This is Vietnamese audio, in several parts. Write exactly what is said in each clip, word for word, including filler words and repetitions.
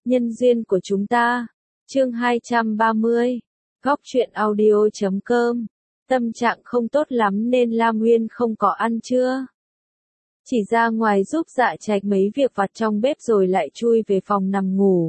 Nhân duyên của chúng ta. Chương hai trăm ba mươi. Góc truyện audio chấm com. Tâm trạng không tốt lắm nên Lam Nguyên không có ăn trưa. Chỉ ra ngoài giúp Dạ Trạch mấy việc vặt trong bếp rồi lại chui về phòng nằm ngủ.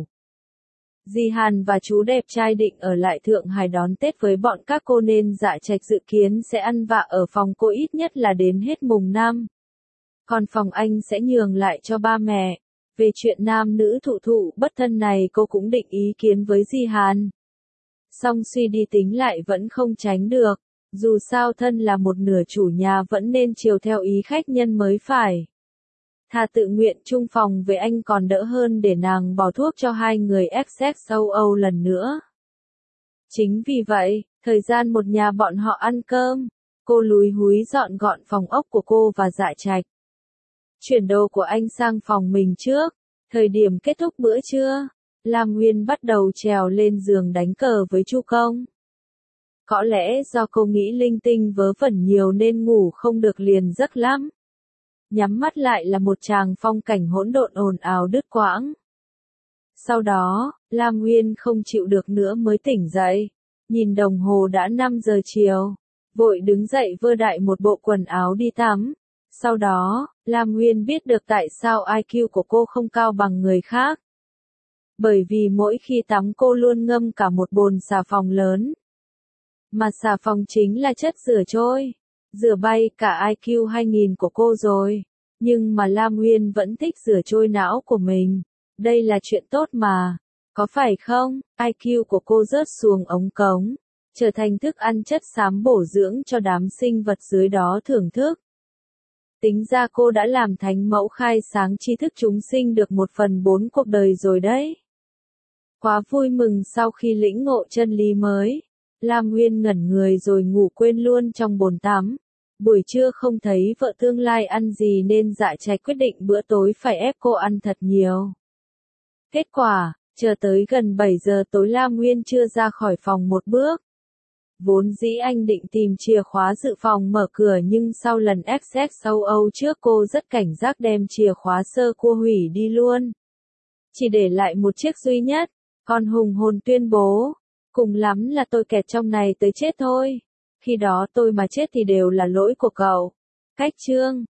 Dì Hàn và chú đẹp trai định ở lại Thượng Hải đón Tết với bọn các cô nên Dạ Trạch dự kiến sẽ ăn vạ ở phòng cô ít nhất là đến hết mùng năm. Còn phòng anh sẽ nhường lại cho ba mẹ. Về chuyện nam nữ thụ thụ bất thân này cô cũng định ý kiến với dì Hàn. Song suy đi tính lại vẫn không tránh được. Dù sao thân là một nửa chủ nhà vẫn nên chiều theo ý khách nhân mới phải. Thà tự nguyện chung phòng với anh còn đỡ hơn để nàng bỏ thuốc cho hai người ép sex sâu Âu lần nữa. Chính vì vậy, thời gian một nhà bọn họ ăn cơm, cô lúi húi dọn gọn phòng ốc của cô và Dạ Trạch. Chuyển đồ của anh sang phòng mình trước. Thời điểm kết thúc bữa trưa, Lam Nguyên bắt đầu trèo lên giường đánh cờ với Chu Công. Có lẽ do cô nghĩ linh tinh vớ vẩn nhiều nên ngủ không được liền giấc lắm. Nhắm mắt lại là một tràng phong cảnh hỗn độn ồn ào đứt quãng. Sau đó, Lam Nguyên không chịu được nữa mới tỉnh dậy. Nhìn đồng hồ đã năm giờ chiều. Vội đứng dậy vơ đại một bộ quần áo đi tắm. Sau đó, Lam Nguyên biết được tại sao i kiu của cô không cao bằng người khác. Bởi vì mỗi khi tắm cô luôn ngâm cả một bồn xà phòng lớn. Mà xà phòng chính là chất rửa trôi. Rửa bay cả i kiu hai nghìn của cô rồi. Nhưng mà Lam Nguyên vẫn thích rửa trôi não của mình. Đây là chuyện tốt mà. Có phải không? i kiu của cô rớt xuống ống cống. Trở thành thức ăn chất xám bổ dưỡng cho đám sinh vật dưới đó thưởng thức. Tính ra cô đã làm thánh mẫu khai sáng tri thức chúng sinh được một phần bốn cuộc đời rồi đấy. Quá vui mừng sau khi lĩnh ngộ chân lý mới. Lam Nguyên ngẩn người rồi ngủ quên luôn trong bồn tắm. Buổi trưa không thấy vợ tương lai ăn gì nên Dạ Trạch quyết định bữa tối phải ép cô ăn thật nhiều. Kết quả, chờ tới gần bảy giờ tối Lam Nguyên chưa ra khỏi phòng một bước. Vốn dĩ anh định tìm chìa khóa dự phòng mở cửa nhưng sau lần ép sex sâu Âu trước cô rất cảnh giác đem chìa khóa sơ cua hủy đi luôn. Chỉ để lại một chiếc duy nhất, còn hùng hồn tuyên bố, cùng lắm là tôi kẹt trong này tới chết thôi. Khi đó tôi mà chết thì đều là lỗi của cậu. Cách chương